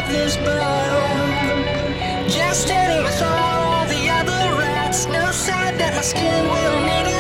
this boat. Just standing with all the other rats. No sign that my skin will need it.